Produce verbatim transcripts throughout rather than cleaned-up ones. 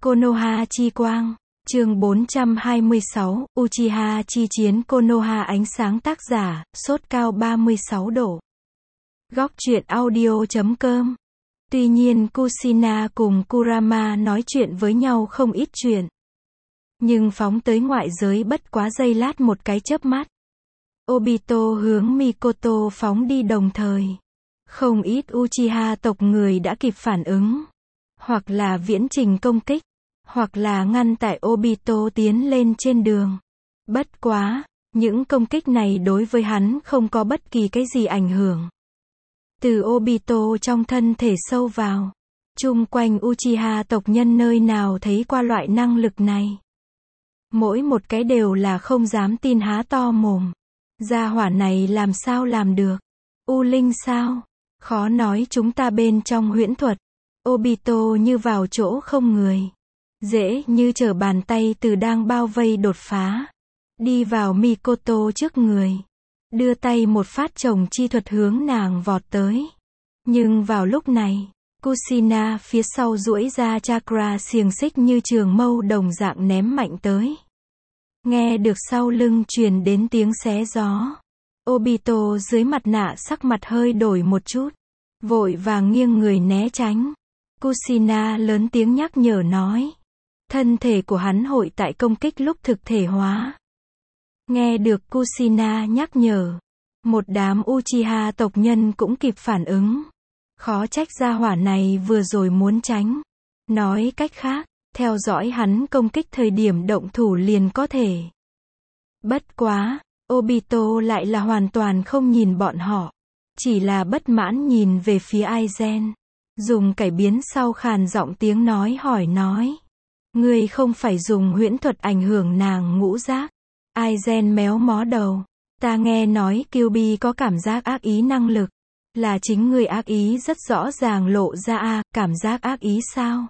Konoha chi quang. Chương bốn trăm hai mươi sáu, Uchiha chi chiến Konoha ánh sáng tác giả, sốt cao ba mươi sáu độ. Góc truyện audio chấm com. Tuy nhiên Kushina cùng Kurama nói chuyện với nhau không ít chuyện. Nhưng phóng tới ngoại giới bất quá giây lát một cái chớp mắt. Obito hướng Mikoto phóng đi đồng thời. Không ít Uchiha tộc người đã kịp phản ứng. Hoặc là viễn trình công kích. Hoặc là ngăn tại Obito tiến lên trên đường. Bất quá, những công kích này đối với hắn không có bất kỳ cái gì ảnh hưởng. Từ Obito trong thân thể sâu vào. Chung quanh Uchiha tộc nhân nơi nào thấy qua loại năng lực này. Mỗi một cái đều là không dám tin há to mồm. Gia hỏa này làm sao làm được? U Linh sao? Khó nói chúng ta bên trong huyễn thuật. Obito như vào chỗ không người. Dễ như trở bàn tay từ đang bao vây đột phá. Đi vào Mikoto trước người. Đưa tay một phát chồng chi thuật hướng nàng vọt tới. Nhưng vào lúc này, Kushina phía sau duỗi ra chakra xiềng xích như trường mâu đồng dạng ném mạnh tới. Nghe được sau lưng truyền đến tiếng xé gió. Obito dưới mặt nạ sắc mặt hơi đổi một chút. Vội vàng nghiêng người né tránh. Kushina lớn tiếng nhắc nhở nói. Thân thể của hắn hội tại công kích lúc thực thể hóa. Nghe được Kushina nhắc nhở. Một đám Uchiha tộc nhân cũng kịp phản ứng. Khó trách gia hỏa này vừa rồi muốn tránh. Nói cách khác, theo dõi hắn công kích thời điểm động thủ liền có thể. Bất quá, Obito lại là hoàn toàn không nhìn bọn họ. Chỉ là bất mãn nhìn về phía Aizen. Dùng cải biến sau khàn giọng tiếng nói hỏi nói. Ngươi không phải dùng huyễn thuật ảnh hưởng nàng ngũ giác. Aizen méo mó đầu. Ta nghe nói Kyuubi có cảm giác ác ý năng lực. Là chính ngươi ác ý rất rõ ràng lộ ra à, cảm giác ác ý sao?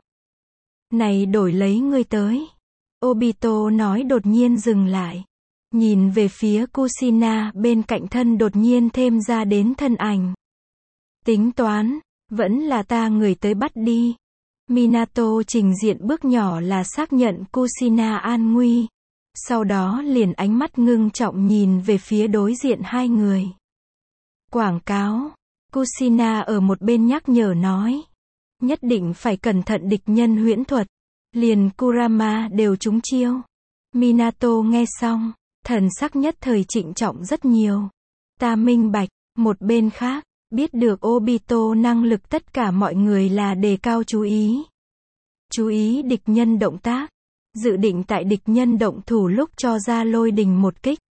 Này đổi lấy ngươi tới. Obito nói đột nhiên dừng lại. Nhìn về phía Kushina bên cạnh thân đột nhiên thêm ra đến thân ảnh. Tính toán, vẫn là ta người tới bắt đi. Minato trình diện bước nhỏ là xác nhận Kushina an nguy. Sau đó liền ánh mắt ngưng trọng nhìn về phía đối diện hai người. Quảng cáo. Kushina ở một bên nhắc nhở nói. Nhất định phải cẩn thận địch nhân huyễn thuật. Liền Kurama đều trúng chiêu. Minato nghe xong, thần sắc nhất thời trịnh trọng rất nhiều. Ta minh bạch, một bên khác, biết được Obito năng lực tất cả mọi người là đề cao chú ý. Chú ý địch nhân động tác. Dự định tại địch nhân động thủ lúc cho ra lôi đình một kích.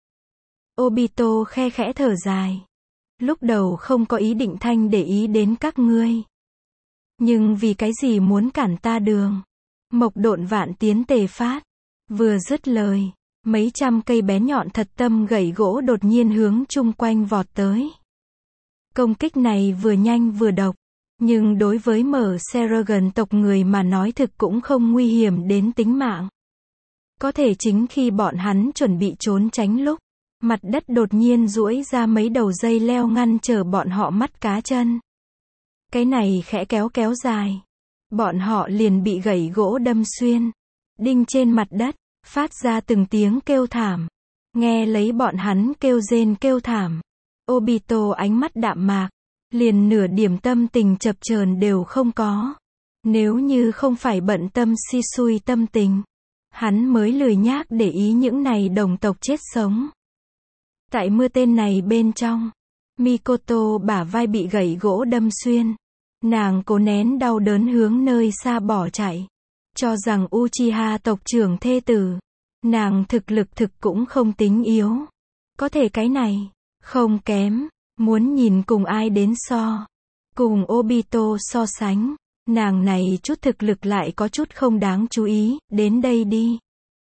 Obito khe khẽ thở dài. Lúc đầu không có ý định thanh để ý đến các ngươi. Nhưng vì cái gì muốn cản ta đường? Mộc độn vạn tiến tề phát. Vừa dứt lời, mấy trăm cây bé nhọn thật tâm gậy gỗ đột nhiên hướng chung quanh vọt tới. Công kích này vừa nhanh vừa độc. Nhưng đối với mở Seragon tộc người mà nói thực cũng không nguy hiểm đến tính mạng. Có thể chính khi bọn hắn chuẩn bị trốn tránh lúc, mặt đất đột nhiên duỗi ra mấy đầu dây leo ngăn trở bọn họ mắt cá chân. Cái này khẽ kéo kéo dài. Bọn họ liền bị gậy gỗ đâm xuyên. Đinh trên mặt đất, phát ra từng tiếng kêu thảm. Nghe lấy bọn hắn kêu rên kêu thảm. Obito ánh mắt đạm mạc. Liền nửa điểm tâm tình chập chờn đều không có. Nếu như không phải bận tâm Shisui tâm tình, hắn mới lười nhác để ý những này đồng tộc chết sống. Tại mưa tên này bên trong, Mikoto bả vai bị gậy gỗ đâm xuyên. Nàng cố nén đau đớn hướng nơi xa bỏ chạy. Cho rằng Uchiha tộc trưởng thê tử. Nàng thực lực thực cũng không tính yếu. Có thể cái này, không kém. Muốn nhìn cùng ai đến so. Cùng Obito so sánh. Nàng này chút thực lực lại có chút không đáng chú ý. Đến đây đi.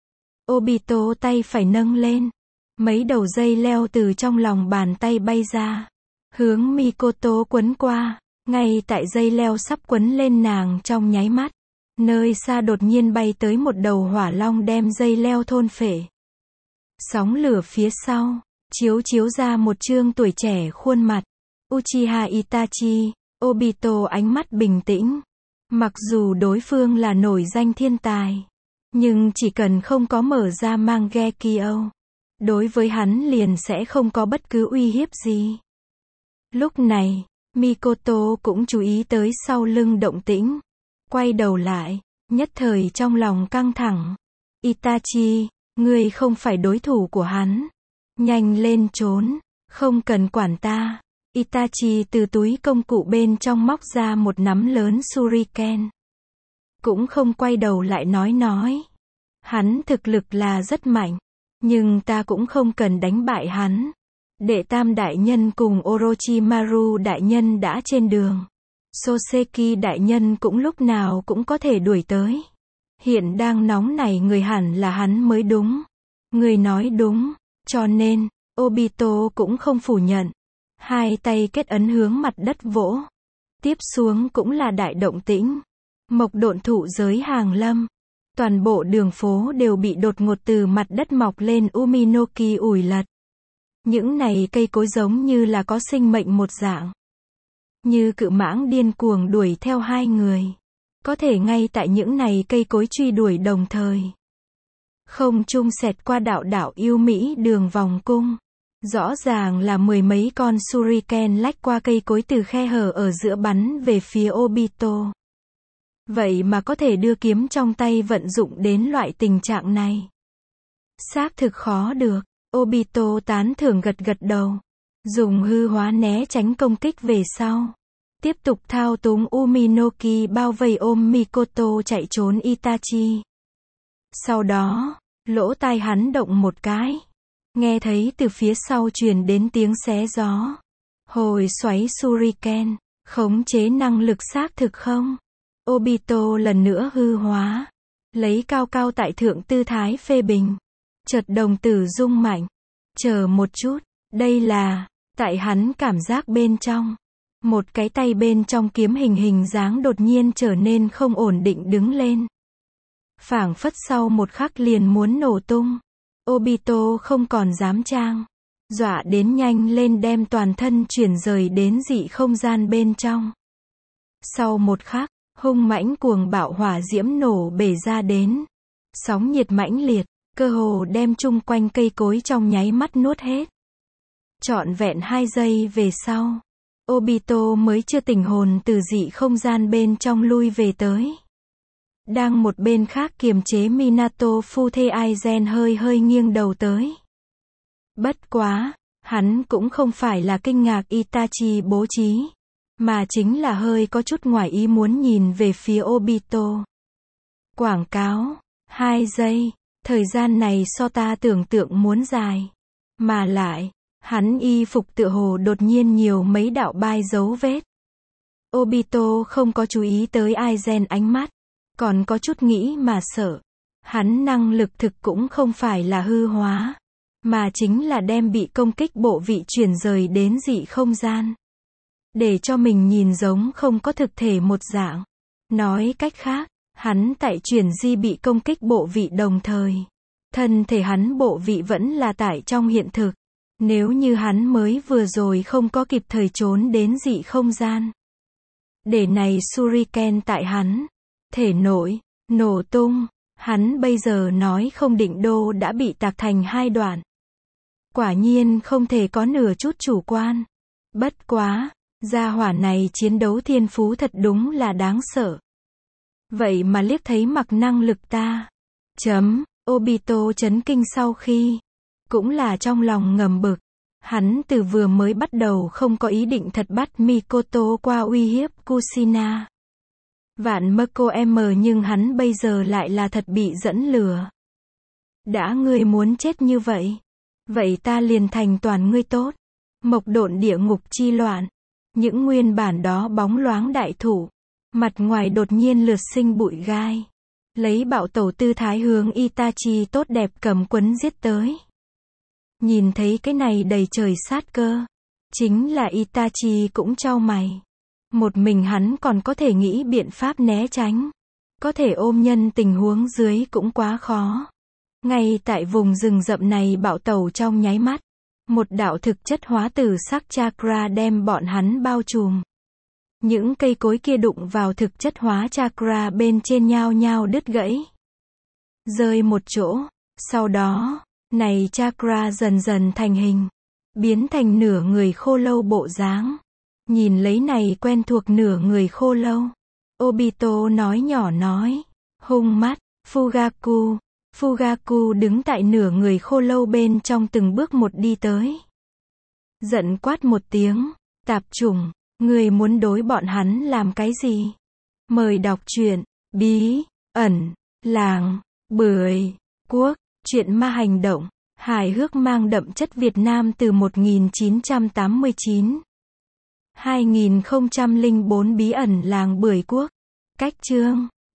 Obito tay phải nâng lên. Mấy đầu dây leo từ trong lòng bàn tay bay ra. Hướng Mikoto quấn qua. Ngay tại dây leo sắp quấn lên nàng trong nháy mắt. Nơi xa đột nhiên bay tới một đầu hỏa long đem dây leo thôn phệ. Sóng lửa phía sau. Chiếu chiếu ra một trương tuổi trẻ khuôn mặt. Uchiha Itachi. Obito ánh mắt bình tĩnh. Mặc dù đối phương là nổi danh thiên tài, nhưng chỉ cần không có mở ra Mangekyo, đối với hắn liền sẽ không có bất cứ uy hiếp gì. Lúc này, Mikoto cũng chú ý tới sau lưng động tĩnh. Quay đầu lại, nhất thời trong lòng căng thẳng. Itachi, ngươi không phải đối thủ của hắn. Nhanh lên trốn, không cần quản ta. Itachi từ túi công cụ bên trong móc ra một nắm lớn shuriken. Cũng không quay đầu lại nói nói. Hắn thực lực là rất mạnh, nhưng ta cũng không cần đánh bại hắn. Đệ tam đại nhân cùng Orochimaru đại nhân đã trên đường. Soseki đại nhân cũng lúc nào cũng có thể đuổi tới. Hiện đang nóng này người hẳn là hắn mới đúng. Người nói đúng, cho nên, Obito cũng không phủ nhận. Hai tay kết ấn hướng mặt đất vỗ. Tiếp xuống cũng là đại động tĩnh. Mộc độn thụ giới hàng lâm. Toàn bộ đường phố đều bị đột ngột từ mặt đất mọc lên Uminoki ủi lật. Những này cây cối giống như là có sinh mệnh một dạng. Như cự mãng điên cuồng đuổi theo hai người. Có thể ngay tại những này cây cối truy đuổi đồng thời. Không trung xẹt qua đạo đạo yêu mỹ đường vòng cung. Rõ ràng là mười mấy con shuriken lách qua cây cối từ khe hở ở giữa bắn về phía Obito. Vậy mà có thể đưa kiếm trong tay vận dụng đến loại tình trạng này. Xác thực khó được. Obito tán thưởng gật gật đầu. Dùng hư hóa né tránh công kích về sau. Tiếp tục thao túng Uminoki bao vây ôm Mikoto chạy trốn Itachi. Sau đó, lỗ tai hắn động một cái. Nghe thấy từ phía sau truyền đến tiếng xé gió. Hồi xoáy shuriken, khống chế năng lực xác thực không? Obito lần nữa hư hóa. Lấy cao cao tại thượng tư thái phê bình. Chợt đồng tử rung mạnh. Chờ một chút, đây là, tại hắn cảm giác bên trong. Một cái tay bên trong kiếm hình hình dáng đột nhiên trở nên không ổn định đứng lên. Phảng phất sau một khắc liền muốn nổ tung. Obito không còn dám trang. Dọa đến nhanh lên đem toàn thân chuyển rời đến dị không gian bên trong. Sau một khắc, hung mãnh cuồng bạo hỏa diễm nổ bể ra đến. Sóng nhiệt mãnh liệt, cơ hồ đem chung quanh cây cối trong nháy mắt nuốt hết. Trọn vẹn hai giây về sau, Obito mới chưa tỉnh hồn từ dị không gian bên trong lui về tới. Đang một bên khác kiềm chế Minato phu thê Aizen hơi hơi nghiêng đầu tới. Bất quá, hắn cũng không phải là kinh ngạc Itachi bố trí, mà chính là hơi có chút ngoài ý muốn nhìn về phía Obito. Quảng cáo, hai giây, thời gian này so ta tưởng tượng muốn dài. Mà lại, hắn y phục tựa hồ đột nhiên nhiều mấy đạo bai dấu vết. Obito không có chú ý tới Aizen ánh mắt, còn có chút nghĩ mà sợ. Hắn năng lực thực cũng không phải là hư hóa, mà chính là đem bị công kích bộ vị chuyển rời đến dị không gian. Để cho mình nhìn giống không có thực thể một dạng. Nói cách khác, hắn tại chuyển di bị công kích bộ vị đồng thời. Thân thể hắn bộ vị vẫn là tại trong hiện thực. Nếu như hắn mới vừa rồi không có kịp thời trốn đến dị không gian. Để này shuriken tại hắn. Thể nội, nổ tung. Hắn bây giờ nói không định đô đã bị tạc thành hai đoạn. Quả nhiên không thể có nửa chút chủ quan. Bất quá, gia hỏa này chiến đấu thiên phú thật đúng là đáng sợ. Vậy mà liếc thấy mặc năng lực ta. Chấm, Obito chấn kinh sau khi. Cũng là trong lòng ngầm bực. Hắn từ vừa mới bắt đầu không có ý định thật bắt Mikoto qua uy hiếp Kushina. Vạn Mako M nhưng hắn bây giờ lại là thật bị dẫn lừa. Đã ngươi muốn chết như vậy. Vậy ta liền thành toàn ngươi tốt. Mộc độn địa ngục chi loạn. Những nguyên bản đó bóng loáng đại thủ. Mặt ngoài đột nhiên lượt sinh bụi gai. Lấy bạo tẩu tư thái hướng Itachi tốt đẹp cầm quấn giết tới. Nhìn thấy cái này đầy trời sát cơ. Chính là Itachi cũng chau mày. Một mình hắn còn có thể nghĩ biện pháp né tránh. Có thể ôm nhân tình huống dưới cũng quá khó. Ngay tại vùng rừng rậm này bạo tẩu trong nháy mắt. Một đạo thực chất hóa tử sắc chakra đem bọn hắn bao trùm. Những cây cối kia đụng vào thực chất hóa chakra bên trên nhao nhao đứt gãy, rơi một chỗ. Sau đó, này chakra dần dần thành hình, biến thành nửa người khô lâu bộ dáng. Nhìn lấy này quen thuộc nửa người khô lâu, Obito nói nhỏ nói, hung mắt, Fugaku. Fugaku đứng tại nửa người khô lâu bên trong từng bước một đi tới. Giận quát một tiếng, tạp chủng, người muốn đối bọn hắn làm cái gì? Mời đọc truyện, bí, ẩn, làng, bưởi, quốc, truyện ma hành động, hài hước mang đậm chất Việt Nam từ một nghìn chín trăm tám mươi chín. hai nghìn không trăm lẻ bốn bí ẩn làng bưởi quốc. Cách chương